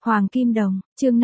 Hoàng Kim Đồng, chương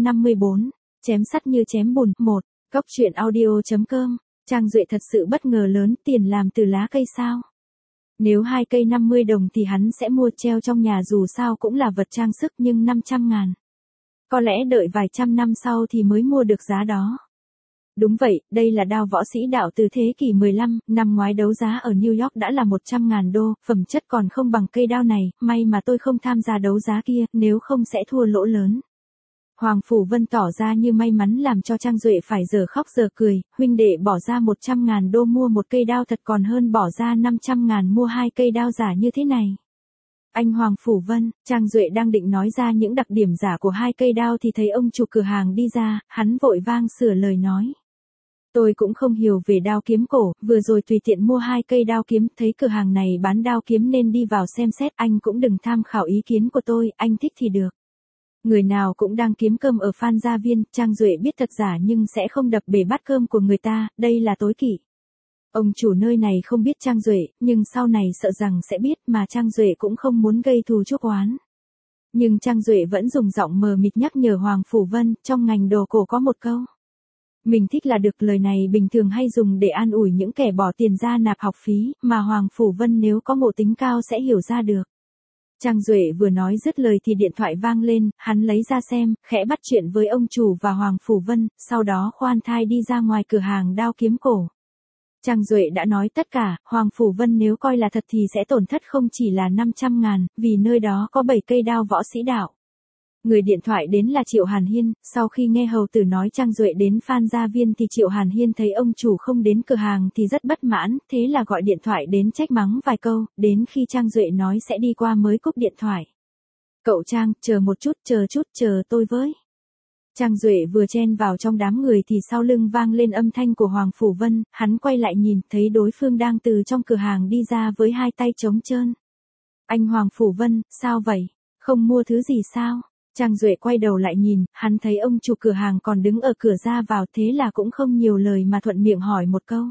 554, chém sắt như chém bùn, 1, Cốc truyện audio.com, Trang Duệ thật sự bất ngờ lớn, tiền làm từ lá cây sao? Nếu 2 cây 50 đồng thì hắn sẽ mua treo trong nhà dù sao cũng là vật trang sức nhưng 500.000. Có lẽ đợi vài trăm năm sau thì mới mua được giá đó. Đúng vậy, đây là đao võ sĩ đạo từ thế kỷ 15, năm ngoái đấu giá ở New York đã là 100.000 đô, phẩm chất còn không bằng cây đao này, may mà tôi không tham gia đấu giá kia, nếu không sẽ thua lỗ lớn. Hoàng Phủ Vân tỏ ra như may mắn làm cho Trang Duệ phải giờ khóc giờ cười, huynh đệ bỏ ra 100.000 đô mua một cây đao thật còn hơn bỏ ra 500.000 mua 2 cây đao giả như thế này. Anh Hoàng Phủ Vân, Trang Duệ đang định nói ra những đặc điểm giả của 2 cây đao thì thấy ông chủ cửa hàng đi ra, hắn vội vang sửa lời nói. Tôi cũng không hiểu về đao kiếm cổ, vừa rồi tùy tiện mua 2 cây đao kiếm, thấy cửa hàng này bán đao kiếm nên đi vào xem xét, anh cũng đừng tham khảo ý kiến của tôi, anh thích thì được. Người nào cũng đang kiếm cơm ở Phan Gia Viên, Trang Duệ biết thật giả nhưng sẽ không đập bể bát cơm của người ta, đây là tối kỵ. Ông chủ nơi này không biết Trang Duệ, nhưng sau này sợ rằng sẽ biết mà Trang Duệ cũng không muốn gây thù chuốc oán. Nhưng Trang Duệ vẫn dùng giọng mờ mịt nhắc nhở Hoàng Phủ Vân, trong ngành đồ cổ có một câu. Mình thích là được, lời này bình thường hay dùng để an ủi những kẻ bỏ tiền ra nạp học phí, mà Hoàng Phủ Vân nếu có ngộ tính cao sẽ hiểu ra được. Trang Duệ vừa nói dứt lời thì điện thoại vang lên, hắn lấy ra xem, khẽ bắt chuyện với ông chủ và Hoàng Phủ Vân, sau đó khoan thai đi ra ngoài cửa hàng đao kiếm cổ. Trang Duệ đã nói tất cả, Hoàng Phủ Vân nếu coi là thật thì sẽ tổn thất không chỉ là 500.000, vì nơi đó có 7 cây đao võ sĩ đạo. Người điện thoại đến là Triệu Hàn Hiên, sau khi nghe hầu tử nói Trang Duệ đến Phan Gia Viên thì Triệu Hàn Hiên thấy ông chủ không đến cửa hàng thì rất bất mãn, thế là gọi điện thoại đến trách mắng vài câu, đến khi Trang Duệ nói sẽ đi qua mới cúp điện thoại. Cậu Trang, chờ một chút, chờ tôi với. Trang Duệ vừa chen vào trong đám người thì sau lưng vang lên âm thanh của Hoàng Phủ Vân, hắn quay lại nhìn, thấy đối phương đang từ trong cửa hàng đi ra với 2 tay trống trơn. Anh Hoàng Phủ Vân, sao vậy? Không mua thứ gì sao? Trang Duệ quay đầu lại nhìn, hắn thấy ông chủ cửa hàng còn đứng ở cửa ra vào, thế là cũng không nhiều lời mà thuận miệng hỏi một câu.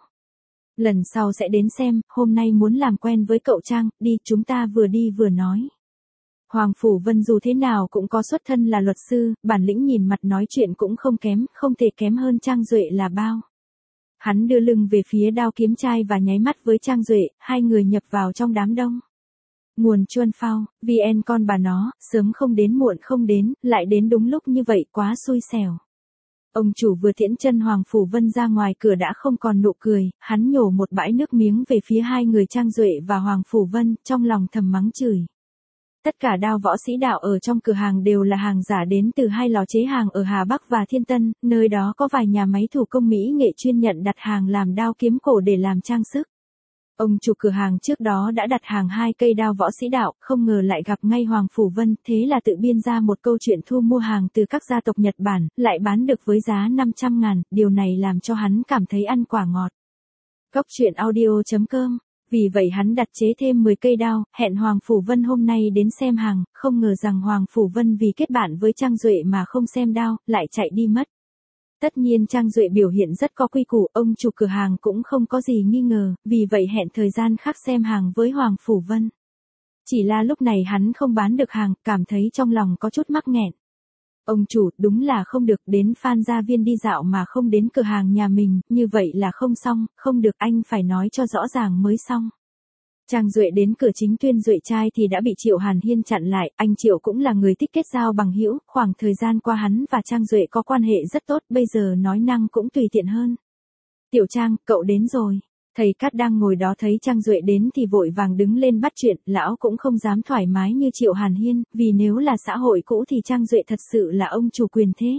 Lần sau sẽ đến xem, hôm nay muốn làm quen với cậu Trang, đi, chúng ta vừa đi vừa nói. Hoàng Phủ Vân dù thế nào cũng có xuất thân là luật sư, bản lĩnh nhìn mặt nói chuyện cũng không kém, không thể kém hơn Trang Duệ là bao. Hắn đưa lưng về phía đao kiếm trai và nháy mắt với Trang Duệ, hai người nhập vào trong đám đông. Nguồn Chuân Phao, VN con bà nó, sớm không đến muộn không đến, lại đến đúng lúc như vậy quá xui xẻo. Ông chủ vừa tiễn chân Hoàng Phủ Vân ra ngoài cửa đã không còn nụ cười, hắn nhổ một bãi nước miếng về phía hai người Trang Duệ và Hoàng Phủ Vân, trong lòng thầm mắng chửi. Tất cả đao võ sĩ đạo ở trong cửa hàng đều là hàng giả đến từ 2 lò chế hàng ở Hà Bắc và Thiên Tân, nơi đó có vài nhà máy thủ công mỹ nghệ chuyên nhận đặt hàng làm đao kiếm cổ để làm trang sức. Ông chủ cửa hàng trước đó đã đặt hàng 2 cây đao võ sĩ đạo, không ngờ lại gặp ngay Hoàng Phủ Vân, thế là tự biên ra một câu chuyện thu mua hàng từ các gia tộc Nhật Bản, lại bán được với giá 500.000, điều này làm cho hắn cảm thấy ăn quả ngọt. Cốc truyện audio.com, vì vậy hắn đặt chế thêm 10 cây đao, hẹn Hoàng Phủ Vân hôm nay đến xem hàng, không ngờ rằng Hoàng Phủ Vân vì kết bạn với Trang Duệ mà không xem đao, lại chạy đi mất. Tất nhiên Trang Duệ biểu hiện rất có quy củ, ông chủ cửa hàng cũng không có gì nghi ngờ, vì vậy hẹn thời gian khác xem hàng với Hoàng Phủ Vân. Chỉ là lúc này hắn không bán được hàng, cảm thấy trong lòng có chút mắc nghẹn. Ông chủ, đúng là không được, đến Phan Gia Viên đi dạo mà không đến cửa hàng nhà mình, như vậy là không xong, không được, anh phải nói cho rõ ràng mới xong. Trang Duệ đến cửa chính Tuyên Duệ trai thì đã bị Triệu Hàn Hiên chặn lại, anh Triệu cũng là người thích kết giao bằng hữu, khoảng thời gian qua hắn và Trang Duệ có quan hệ rất tốt, bây giờ nói năng cũng tùy tiện hơn. Tiểu Trang, cậu đến rồi. Thầy Cát đang ngồi đó thấy Trang Duệ đến thì vội vàng đứng lên bắt chuyện, lão cũng không dám thoải mái như Triệu Hàn Hiên, vì nếu là xã hội cũ thì Trang Duệ thật sự là ông chủ quyền thế.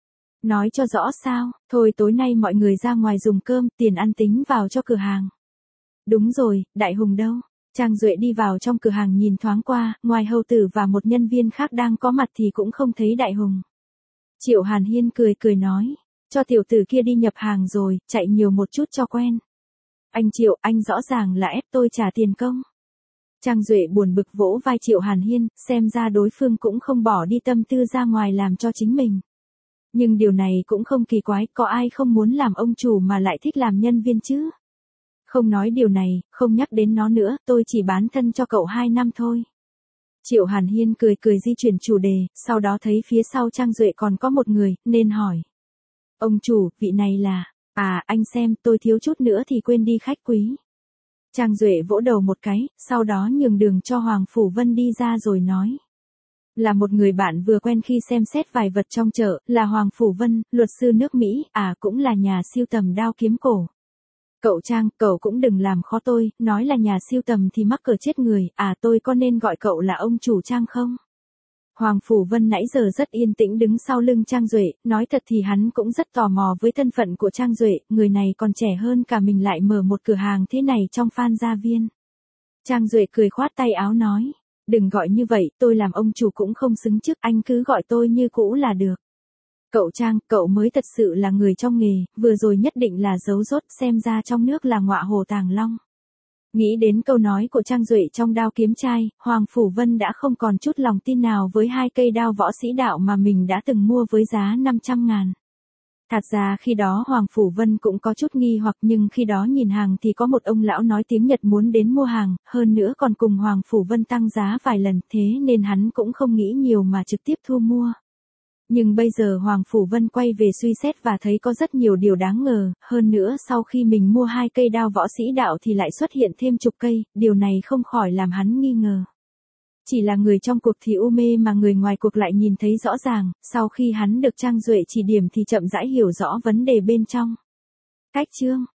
Nói cho rõ sao, thôi tối nay mọi người ra ngoài dùng cơm, tiền ăn tính vào cho cửa hàng. Đúng rồi, Đại Hùng đâu? Trang Duệ đi vào trong cửa hàng nhìn thoáng qua, ngoài hầu tử và một nhân viên khác đang có mặt thì cũng không thấy Đại Hùng. Triệu Hàn Hiên cười nói, cho tiểu tử kia đi nhập hàng rồi, chạy nhiều một chút cho quen. Anh Triệu, anh rõ ràng là ép tôi trả tiền công. Trang Duệ buồn bực vỗ vai Triệu Hàn Hiên, xem ra đối phương cũng không bỏ đi tâm tư ra ngoài làm cho chính mình. Nhưng điều này cũng không kỳ quái, có ai không muốn làm ông chủ mà lại thích làm nhân viên chứ? Không nói điều này, không nhắc đến nó nữa, tôi chỉ bán thân cho cậu 2 năm thôi. Triệu Hàn Hiên cười cười di chuyển chủ đề, sau đó thấy phía sau Trang Duệ còn có một người, nên hỏi. Ông chủ, vị này là, anh xem, tôi thiếu chút nữa thì quên đi khách quý. Trang Duệ vỗ đầu một cái, sau đó nhường đường cho Hoàng Phủ Vân đi ra rồi nói. Là một người bạn vừa quen khi xem xét vài vật trong chợ, là Hoàng Phủ Vân, luật sư nước Mỹ, cũng là nhà sưu tầm đao kiếm cổ. Cậu Trang, cậu cũng đừng làm khó tôi, nói là nhà sưu tầm thì mắc cỡ chết người, tôi có nên gọi cậu là ông chủ Trang không? Hoàng Phủ Vân nãy giờ rất yên tĩnh đứng sau lưng Trang Duệ, nói thật thì hắn cũng rất tò mò với thân phận của Trang Duệ, người này còn trẻ hơn cả mình lại mở một cửa hàng thế này trong Phan Gia Viên. Trang Duệ cười khoát tay áo nói, đừng gọi như vậy, tôi làm ông chủ cũng không xứng trước, anh cứ gọi tôi như cũ là được. Cậu Trang, cậu mới thật sự là người trong nghề, vừa rồi nhất định là giấu rốt, xem ra trong nước là ngọa hổ tàng long. Nghĩ đến câu nói của Trang Duệ trong đao kiếm trai, Hoàng Phủ Vân đã không còn chút lòng tin nào với hai cây đao võ sĩ đạo mà mình đã từng mua với giá 500.000. Thật ra khi đó Hoàng Phủ Vân cũng có chút nghi hoặc, nhưng khi đó nhìn hàng thì có một ông lão nói tiếng Nhật muốn đến mua hàng, hơn nữa còn cùng Hoàng Phủ Vân tăng giá vài lần, thế nên hắn cũng không nghĩ nhiều mà trực tiếp thu mua. Nhưng bây giờ Hoàng Phủ Vân quay về suy xét và thấy có rất nhiều điều đáng ngờ, hơn nữa sau khi mình mua hai cây đao võ sĩ đạo thì lại xuất hiện thêm chục cây, điều này không khỏi làm hắn nghi ngờ. Chỉ là người trong cuộc thì u mê mà người ngoài cuộc lại nhìn thấy rõ ràng, sau khi hắn được Trang Duệ chỉ điểm thì chậm rãi hiểu rõ vấn đề bên trong. Cách chương